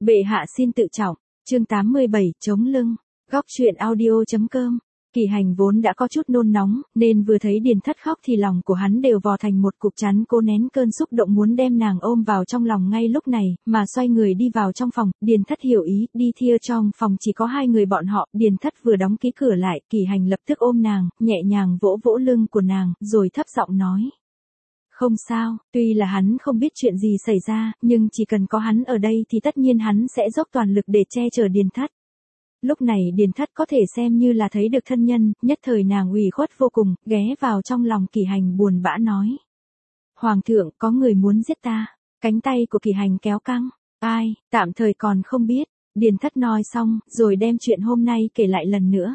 Bệ hạ xin tự trọng, chương 87, chống lưng, góc truyện audio.com. Kỳ Hành vốn đã có chút nôn nóng, nên vừa thấy Điền Thất khóc thì lòng của hắn đều vò thành một cục chắn, cố nén cơn xúc động muốn đem nàng ôm vào trong lòng ngay lúc này, mà xoay người đi vào trong phòng. Điền Thất hiểu ý, đi thia trong phòng chỉ có hai người bọn họ. Điền Thất vừa đóng ký cửa lại, Kỳ Hành lập tức ôm nàng, nhẹ nhàng vỗ vỗ lưng của nàng, rồi thấp giọng nói. Không sao, tuy là hắn không biết chuyện gì xảy ra, nhưng chỉ cần có hắn ở đây thì tất nhiên hắn sẽ dốc toàn lực để che chở Điền Thất. Lúc này Điền Thất có thể xem như là thấy được thân nhân, nhất thời nàng ủy khuất vô cùng, ghé vào trong lòng Kỳ Hành buồn bã nói. Hoàng thượng, có người muốn giết ta. Cánh tay của Kỳ Hành kéo căng. Ai, tạm thời còn không biết. Điền Thất nói xong, rồi đem chuyện hôm nay kể lại lần nữa.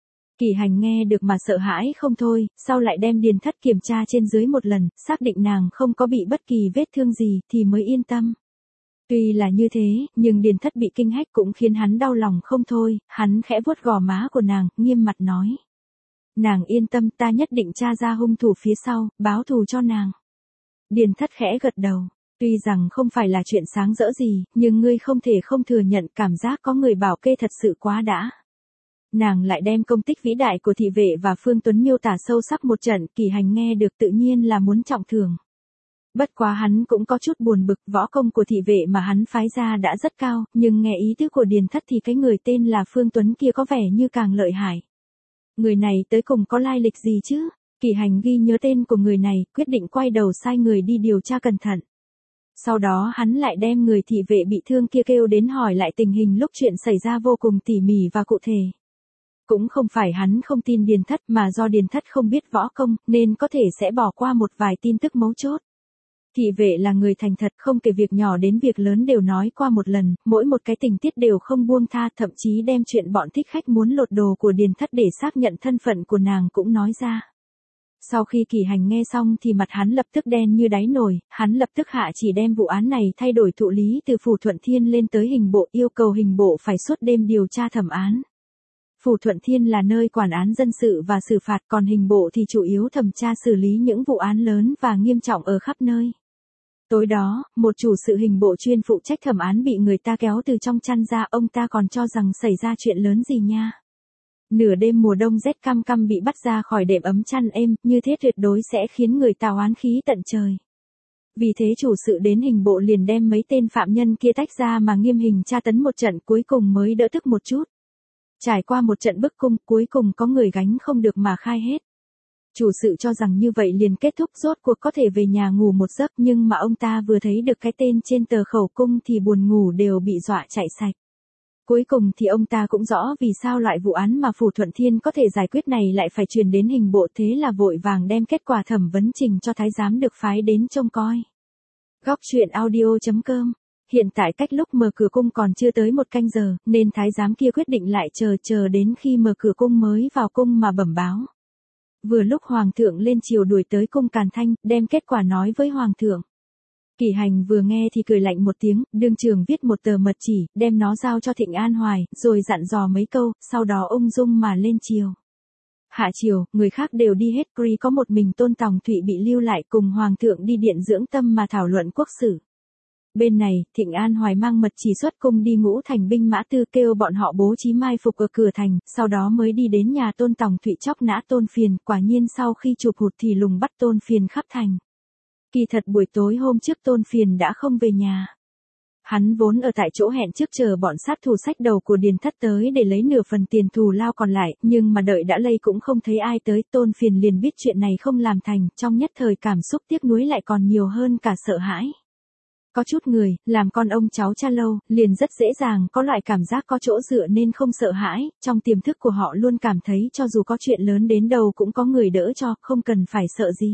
Kỳ Hành nghe được mà sợ hãi không thôi, sau lại đem Điền Thất kiểm tra trên dưới một lần, xác định nàng không có bị bất kỳ vết thương gì, thì mới yên tâm. Tuy là như thế, nhưng Điền Thất bị kinh hách cũng khiến hắn đau lòng không thôi, hắn khẽ vuốt gò má của nàng, nghiêm mặt nói. Nàng yên tâm, ta nhất định tra ra hung thủ phía sau, báo thù cho nàng. Điền Thất khẽ gật đầu, tuy rằng không phải là chuyện sáng rỡ gì, nhưng ngươi không thể không thừa nhận cảm giác có người bảo kê thật sự quá đã. Nàng lại đem công tích vĩ đại của thị vệ và Phương Tuấn miêu tả sâu sắc một trận, Kỳ Hành nghe được tự nhiên là muốn trọng thưởng. Bất quá hắn cũng có chút buồn bực, võ công của thị vệ mà hắn phái ra đã rất cao, nhưng nghe ý tứ của Điền Thất thì cái người tên là Phương Tuấn kia có vẻ như càng lợi hại. Người này tới cùng có lai lịch gì chứ? Kỳ Hành ghi nhớ tên của người này, quyết định quay đầu sai người đi điều tra cẩn thận. Sau đó hắn lại đem người thị vệ bị thương kia kêu đến hỏi lại tình hình lúc chuyện xảy ra vô cùng tỉ mỉ và cụ thể. Cũng không phải hắn không tin Điền Thất mà do Điền Thất không biết võ công, nên có thể sẽ bỏ qua một vài tin tức mấu chốt. Thị vệ là người thành thật, không kể việc nhỏ đến việc lớn đều nói qua một lần, mỗi một cái tình tiết đều không buông tha, thậm chí đem chuyện bọn thích khách muốn lột đồ của Điền Thất để xác nhận thân phận của nàng cũng nói ra. Sau khi Kỳ Hành nghe xong thì mặt hắn lập tức đen như đáy nồi, hắn lập tức hạ chỉ đem vụ án này thay đổi thụ lý từ Phủ Thuận Thiên lên tới hình bộ, yêu cầu hình bộ phải suốt đêm điều tra thẩm án. Phủ Thuận Thiên là nơi quản án dân sự và xử phạt, còn hình bộ thì chủ yếu thẩm tra xử lý những vụ án lớn và nghiêm trọng ở khắp nơi. Tối đó, một chủ sự hình bộ chuyên phụ trách thẩm án bị người ta kéo từ trong chăn ra, ông ta còn cho rằng xảy ra chuyện lớn gì nha. Nửa đêm mùa đông rét căm căm bị bắt ra khỏi đệm ấm chăn êm, như thế tuyệt đối sẽ khiến người ta oán khí tận trời. Vì thế chủ sự đến hình bộ liền đem mấy tên phạm nhân kia tách ra mà nghiêm hình tra tấn một trận, cuối cùng mới đỡ tức một chút. Trải qua một trận bức cung, cuối cùng có người gánh không được mà khai hết. Chủ sự cho rằng như vậy liền kết thúc, rốt cuộc có thể về nhà ngủ một giấc, nhưng mà ông ta vừa thấy được cái tên trên tờ khẩu cung thì buồn ngủ đều bị dọa chạy sạch. Cuối cùng thì ông ta cũng rõ vì sao loại vụ án mà Phủ Thuận Thiên có thể giải quyết này lại phải truyền đến hình bộ, thế là vội vàng đem kết quả thẩm vấn trình cho thái giám được phái đến trông coi. Góc truyện audio.com. Hiện tại cách lúc mở cửa cung còn chưa tới 1 canh giờ, nên thái giám kia quyết định lại chờ đến khi mở cửa cung mới vào cung mà bẩm báo. Vừa lúc Hoàng thượng lên triều đuổi tới cung Càn Thanh, đem kết quả nói với Hoàng thượng. Kỳ Hành vừa nghe thì cười lạnh một tiếng, đương trường viết một tờ mật chỉ, đem nó giao cho Thịnh An Hoài, rồi dặn dò mấy câu, sau đó ung dung mà lên triều. Hạ triều, người khác đều đi hết, chỉ có một mình Tôn Tòng Thụy bị lưu lại cùng Hoàng thượng đi điện dưỡng tâm mà thảo luận quốc sử. Bên này, Thịnh An Hoài mang mật chỉ xuất cung đi Ngũ Thành binh mã tư, kêu bọn họ bố trí mai phục ở cửa thành, sau đó mới đi đến nhà Tôn Tòng Thụy chóc nã Tôn Phiền, quả nhiên sau khi chụp hụt thì lùng bắt Tôn Phiền khắp thành. Kỳ thật buổi tối hôm trước Tôn Phiền đã không về nhà. Hắn vốn ở tại chỗ hẹn trước chờ bọn sát thủ sách đầu của Điền Thất tới để lấy nửa phần tiền thù lao còn lại, nhưng mà đợi đã lây cũng không thấy ai tới, Tôn Phiền liền biết chuyện này không làm thành, trong nhất thời cảm xúc tiếc nuối lại còn nhiều hơn cả sợ hãi. Có chút người, làm con ông cháu cha lâu, liền rất dễ dàng có loại cảm giác có chỗ dựa nên không sợ hãi, trong tiềm thức của họ luôn cảm thấy cho dù có chuyện lớn đến đâu cũng có người đỡ cho, không cần phải sợ gì.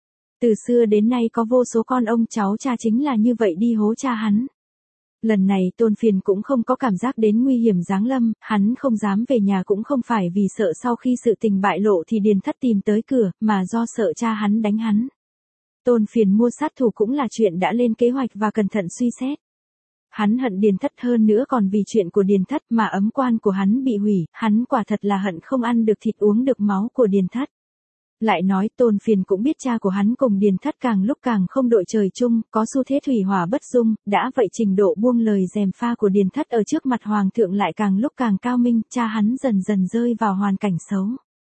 Từ xưa đến nay có vô số con ông cháu cha chính là như vậy đi hố cha hắn. Lần này Tôn Phiền cũng không có cảm giác đến nguy hiểm giáng lâm, hắn không dám về nhà cũng không phải vì sợ sau khi sự tình bại lộ thì Điền Thất tìm tới cửa, mà do sợ cha hắn đánh hắn. Tôn Phiền mua sát thủ cũng là chuyện đã lên kế hoạch và cẩn thận suy xét. Hắn hận Điền Thất hơn nữa còn vì chuyện của Điền Thất mà ấm quan của hắn bị hủy, hắn quả thật là hận không ăn được thịt uống được máu của Điền Thất. Lại nói Tôn Phiền cũng biết cha của hắn cùng Điền Thất càng lúc càng không đội trời chung, có xu thế thủy hỏa bất dung, đã vậy trình độ buông lời gièm pha của Điền Thất ở trước mặt Hoàng thượng lại càng lúc càng cao minh, cha hắn dần dần rơi vào hoàn cảnh xấu.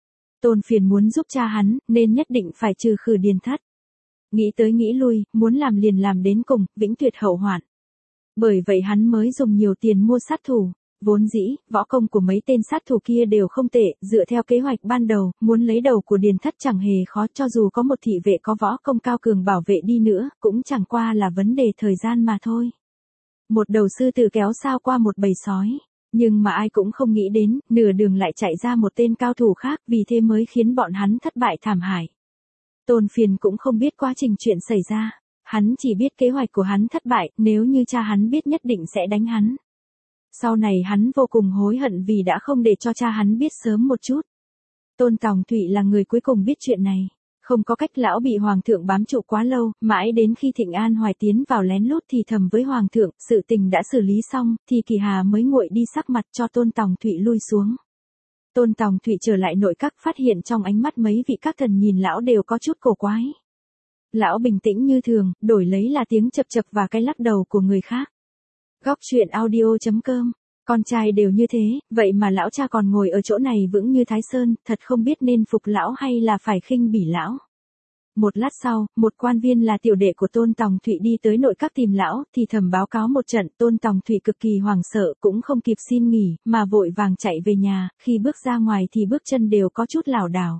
Tôn Phiền muốn giúp cha hắn, nên nhất định phải trừ khử Điền Thất. Nghĩ tới nghĩ lui, muốn làm liền làm đến cùng, vĩnh tuyệt hậu hoạn. Bởi vậy hắn mới dùng nhiều tiền mua sát thủ. Vốn dĩ, võ công của mấy tên sát thủ kia đều không tệ, dựa theo kế hoạch ban đầu, muốn lấy đầu của Điền Thất chẳng hề khó, cho dù có một thị vệ có võ công cao cường bảo vệ đi nữa, cũng chẳng qua là vấn đề thời gian mà thôi. Một đầu sư tử kéo sao qua một bầy sói. Nhưng mà ai cũng không nghĩ đến, nửa đường lại chạy ra một tên cao thủ khác, vì thế mới khiến bọn hắn thất bại thảm hại. Tôn Phiền cũng không biết quá trình chuyện xảy ra. Hắn chỉ biết kế hoạch của hắn thất bại, nếu như cha hắn biết nhất định sẽ đánh hắn. Sau này hắn vô cùng hối hận vì đã không để cho cha hắn biết sớm một chút. Tôn Tòng Thụy là người cuối cùng biết chuyện này. Không có cách, lão bị Hoàng thượng bám trụ quá lâu, mãi đến khi Thịnh An Hoài tiến vào lén lút thì thầm với Hoàng thượng, sự tình đã xử lý xong, thì Kỳ Hà mới nguội đi sắc mặt cho Tôn Tòng Thụy lui xuống. Tôn Tòng Thụy trở lại nội các, phát hiện trong ánh mắt mấy vị các thần nhìn lão đều có chút cổ quái. Lão bình tĩnh như thường, đổi lấy là tiếng chập chập và cái lắc đầu của người khác. Góc truyện audio.com. Con trai đều như thế, vậy mà lão cha còn ngồi ở chỗ này vững như Thái Sơn, thật không biết nên phục lão hay là phải khinh bỉ lão. Một lát sau, một quan viên là tiểu đệ của Tôn Tòng Thụy đi tới nội các tìm lão, thì thầm báo cáo một trận. Tôn Tòng Thụy cực kỳ hoảng sợ, cũng không kịp xin nghỉ, mà vội vàng chạy về nhà, khi bước ra ngoài thì bước chân đều có chút lảo đảo.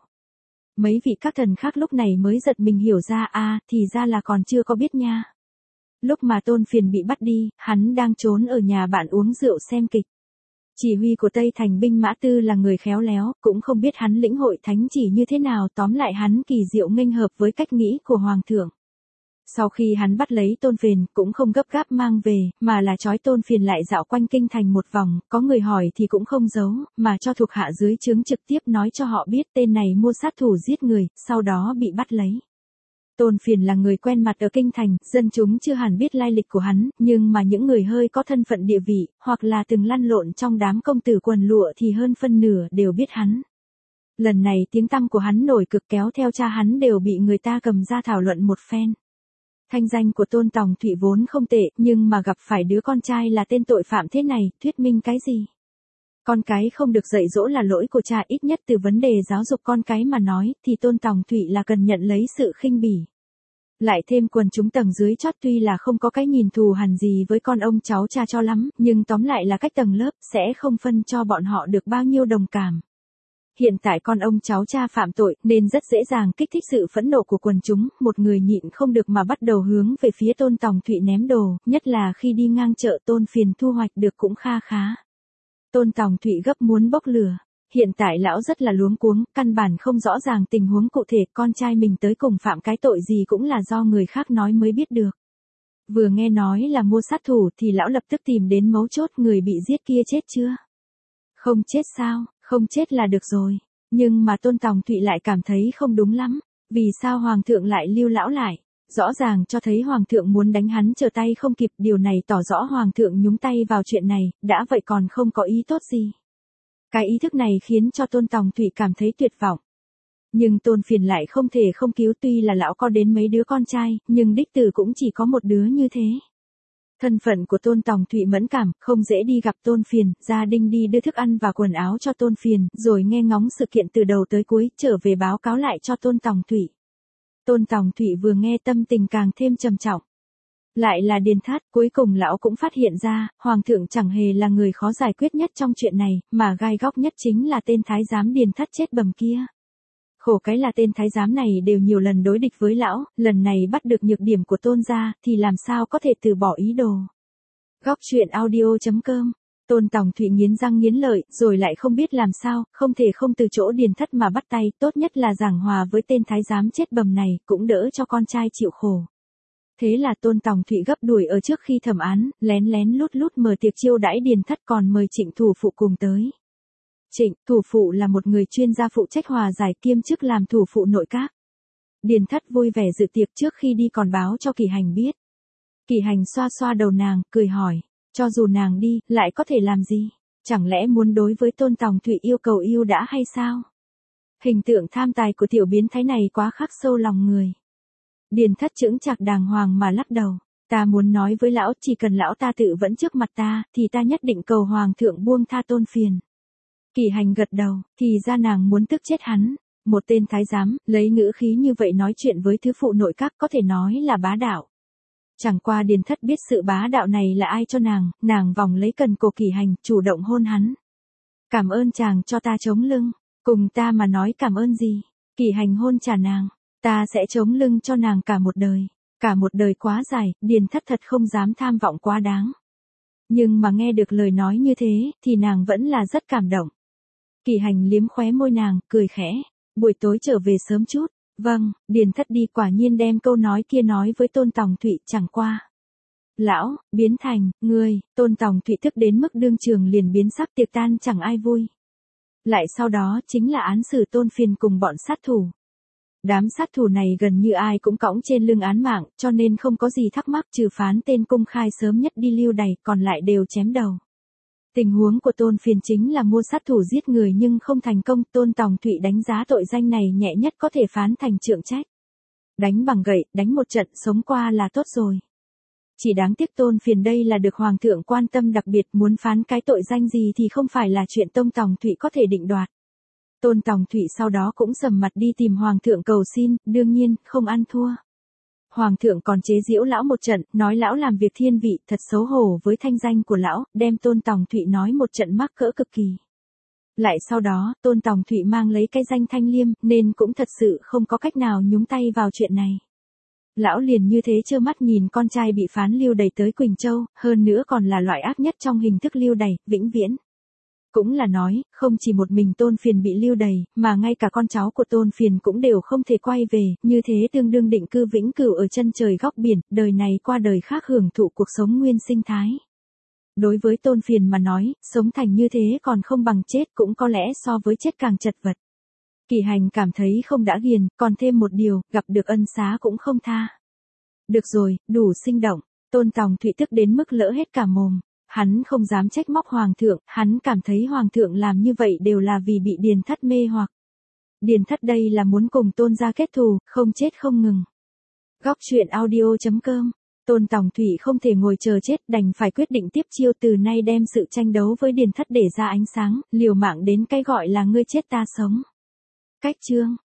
Mấy vị các thần khác lúc này mới giật mình hiểu ra, thì ra là còn chưa có biết nha. Lúc mà Tôn Phiền bị bắt đi, hắn đang trốn ở nhà bạn uống rượu xem kịch. Chỉ huy của Tây Thành binh Mã Tư là người khéo léo, cũng không biết hắn lĩnh hội thánh chỉ như thế nào, tóm lại hắn kỳ diệu nghênh hợp với cách nghĩ của Hoàng thượng. Sau khi hắn bắt lấy Tôn Phiền, cũng không gấp gáp mang về, mà là trói Tôn Phiền lại dạo quanh kinh thành một vòng, có người hỏi thì cũng không giấu, mà cho thuộc hạ dưới trướng trực tiếp nói cho họ biết tên này mua sát thủ giết người, sau đó bị bắt lấy. Tôn Phiền là người quen mặt ở kinh thành, dân chúng chưa hẳn biết lai lịch của hắn, nhưng mà những người hơi có thân phận địa vị, hoặc là từng lăn lộn trong đám công tử quần lụa thì hơn phân nửa đều biết hắn. Lần này tiếng tăm của hắn nổi cực, kéo theo cha hắn đều bị người ta cầm ra thảo luận một phen. Thanh danh của Tôn Tòng Thụy vốn không tệ, nhưng mà gặp phải đứa con trai là tên tội phạm thế này, thuyết minh cái gì? Con cái không được dạy dỗ là lỗi của cha, ít nhất từ vấn đề giáo dục con cái mà nói, thì Tôn Tòng Thụy là cần nhận lấy sự khinh bỉ. Lại thêm quần chúng tầng dưới chót tuy là không có cái nhìn thù hằn gì với con ông cháu cha cho lắm, nhưng tóm lại là cách tầng lớp, sẽ không phân cho bọn họ được bao nhiêu đồng cảm. Hiện tại con ông cháu cha phạm tội, nên rất dễ dàng kích thích sự phẫn nộ của quần chúng, một người nhịn không được mà bắt đầu hướng về phía Tôn Tòng Thụy ném đồ, nhất là khi đi ngang chợ Tôn Phiền thu hoạch được cũng kha khá. Tôn Tòng Thụy gấp muốn bốc lửa. Hiện tại lão rất là luống cuống, căn bản không rõ ràng tình huống cụ thể, con trai mình tới cùng phạm cái tội gì cũng là do người khác nói mới biết được. Vừa nghe nói là mua sát thủ thì lão lập tức tìm đến mấu chốt, người bị giết kia chết chưa? Không chết sao, không chết là được rồi. Nhưng mà Tôn Tòng Thụy lại cảm thấy không đúng lắm. Vì sao Hoàng thượng lại lưu lão lại? Rõ ràng cho thấy Hoàng thượng muốn đánh hắn trở tay không kịp, điều này tỏ rõ Hoàng thượng nhúng tay vào chuyện này, đã vậy còn không có ý tốt gì. Cái ý thức này khiến cho Tôn Tòng Thụy cảm thấy tuyệt vọng. Nhưng Tôn Phiền lại không thể không cứu, tuy là lão có đến mấy đứa con trai, nhưng đích tử cũng chỉ có một đứa như thế. Thân phận của Tôn Tòng Thụy mẫn cảm, không dễ đi gặp Tôn Phiền, gia đình đi đưa thức ăn và quần áo cho Tôn Phiền, rồi nghe ngóng sự kiện từ đầu tới cuối, trở về báo cáo lại cho Tôn Tòng Thụy. Tôn Tòng Thụy vừa nghe tâm tình càng thêm trầm trọng. Lại là Điền Thát, cuối cùng lão cũng phát hiện ra, Hoàng thượng chẳng hề là người khó giải quyết nhất trong chuyện này, mà gai góc nhất chính là tên thái giám Điền Thát chết bầm kia. Khổ cái là tên thái giám này đều nhiều lần đối địch với lão, lần này bắt được nhược điểm của Tôn gia, thì làm sao có thể từ bỏ ý đồ. Góc truyện audio.com. Tôn Tòng Thụy nghiến răng nghiến lợi, rồi lại không biết làm sao, không thể không từ chỗ Điền Thất mà bắt tay, tốt nhất là giảng hòa với tên thái giám chết bầm này, cũng đỡ cho con trai chịu khổ. Thế là Tôn Tòng Thụy gấp đuổi ở trước khi thẩm án, lén lén lút lút mở tiệc chiêu đãi Điền Thất, còn mời Trịnh thủ phụ cùng tới. Trịnh thủ phụ là một người chuyên gia phụ trách hòa giải, kiêm chức làm thủ phụ nội các. Điền Thất vui vẻ dự tiệc, trước khi đi còn báo cho Kỳ Hành biết. Kỳ Hành xoa xoa đầu nàng, cười hỏi, cho dù nàng đi, lại có thể làm gì? Chẳng lẽ muốn đối với Tôn Tòng Thụy yêu cầu yêu đã hay sao? Hình tượng tham tài của tiểu biến thái này quá khắc sâu lòng người. Điền Thất chững chạc đàng hoàng mà lắc đầu. Ta muốn nói với lão, chỉ cần lão ta tự vẫn trước mặt ta, thì ta nhất định cầu hoàng thượng buông tha Tôn Phiền. Kỳ Hành gật đầu, thì ra nàng muốn tức chết hắn. Một tên thái giám, lấy ngữ khí như vậy nói chuyện với thứ phụ nội các có thể nói là bá đạo. Chẳng qua Điền Thất biết sự bá đạo này là ai cho nàng vòng lấy cần cổ Kỳ Hành, chủ động hôn hắn. Cảm ơn chàng cho ta chống lưng, cùng ta mà nói cảm ơn gì. Kỳ Hành hôn trả nàng, ta sẽ chống lưng cho nàng cả một đời. Cả một đời quá dài, Điền Thất thật không dám tham vọng quá đáng. Nhưng mà nghe được lời nói như thế, thì nàng vẫn là rất cảm động. Kỳ Hành liếm khóe môi nàng, cười khẽ. Buổi tối trở về sớm chút. Vâng, Điền Thất đi quả nhiên đem câu nói kia nói với Tôn Tòng Thụy chẳng qua. Lão, biến thành, ngươi, Tôn Tòng Thụy tức đến mức đương trường liền biến sắc tiệc tan chẳng ai vui. Lại sau đó chính là án xử Tôn Phiền cùng bọn sát thủ. Đám sát thủ này gần như ai cũng cõng trên lưng án mạng, cho nên không có gì thắc mắc trừ phán tên công khai sớm nhất đi lưu đày, còn lại đều chém đầu. Tình huống của Tôn Phiền chính là mua sát thủ giết người nhưng không thành công, Tôn Tòng Thụy đánh giá tội danh này nhẹ nhất có thể phán thành trượng trách. Đánh bằng gậy, đánh một trận sống qua là tốt rồi. Chỉ đáng tiếc Tôn Phiền đây là được Hoàng thượng quan tâm đặc biệt, muốn phán cái tội danh gì thì không phải là chuyện Tôn Tòng Thụy có thể định đoạt. Tôn Tòng Thụy sau đó cũng sầm mặt đi tìm Hoàng thượng cầu xin, đương nhiên, không ăn thua. Hoàng thượng còn chế giễu lão một trận, nói lão làm việc thiên vị, thật xấu hổ với thanh danh của lão, đem Tôn Tòng Thụy nói một trận mắc cỡ cực kỳ. Lại sau đó, Tôn Tòng Thụy mang lấy cái danh Thanh Liêm, nên cũng thật sự không có cách nào nhúng tay vào chuyện này. Lão liền như thế trơ mắt nhìn con trai bị phán lưu đày tới Quỳnh Châu, hơn nữa còn là loại ác nhất trong hình thức lưu đày, vĩnh viễn. Cũng là nói, không chỉ một mình Tôn Phiền bị lưu đày, mà ngay cả con cháu của Tôn Phiền cũng đều không thể quay về, như thế tương đương định cư vĩnh cửu ở chân trời góc biển, đời này qua đời khác hưởng thụ cuộc sống nguyên sinh thái. Đối với Tôn Phiền mà nói, sống thành như thế còn không bằng chết, cũng có lẽ so với chết càng chật vật. Kỳ Hành cảm thấy không đã ghiền, còn thêm một điều, gặp được ân xá cũng không tha. Được rồi, đủ sinh động, Tôn Tòng Thụy tức đến mức lỡ hết cả mồm. Hắn không dám trách móc Hoàng thượng, hắn cảm thấy Hoàng thượng làm như vậy đều là vì bị Điền Thất mê hoặc. Điền Thất đây là muốn cùng Tôn gia kết thù, không chết không ngừng. Góc truyện audio.com. Tôn Tòng Thụy không thể ngồi chờ chết, đành phải quyết định tiếp chiêu, từ nay đem sự tranh đấu với Điền Thất để ra ánh sáng, liều mạng đến cái gọi là ngươi chết ta sống. Cách chương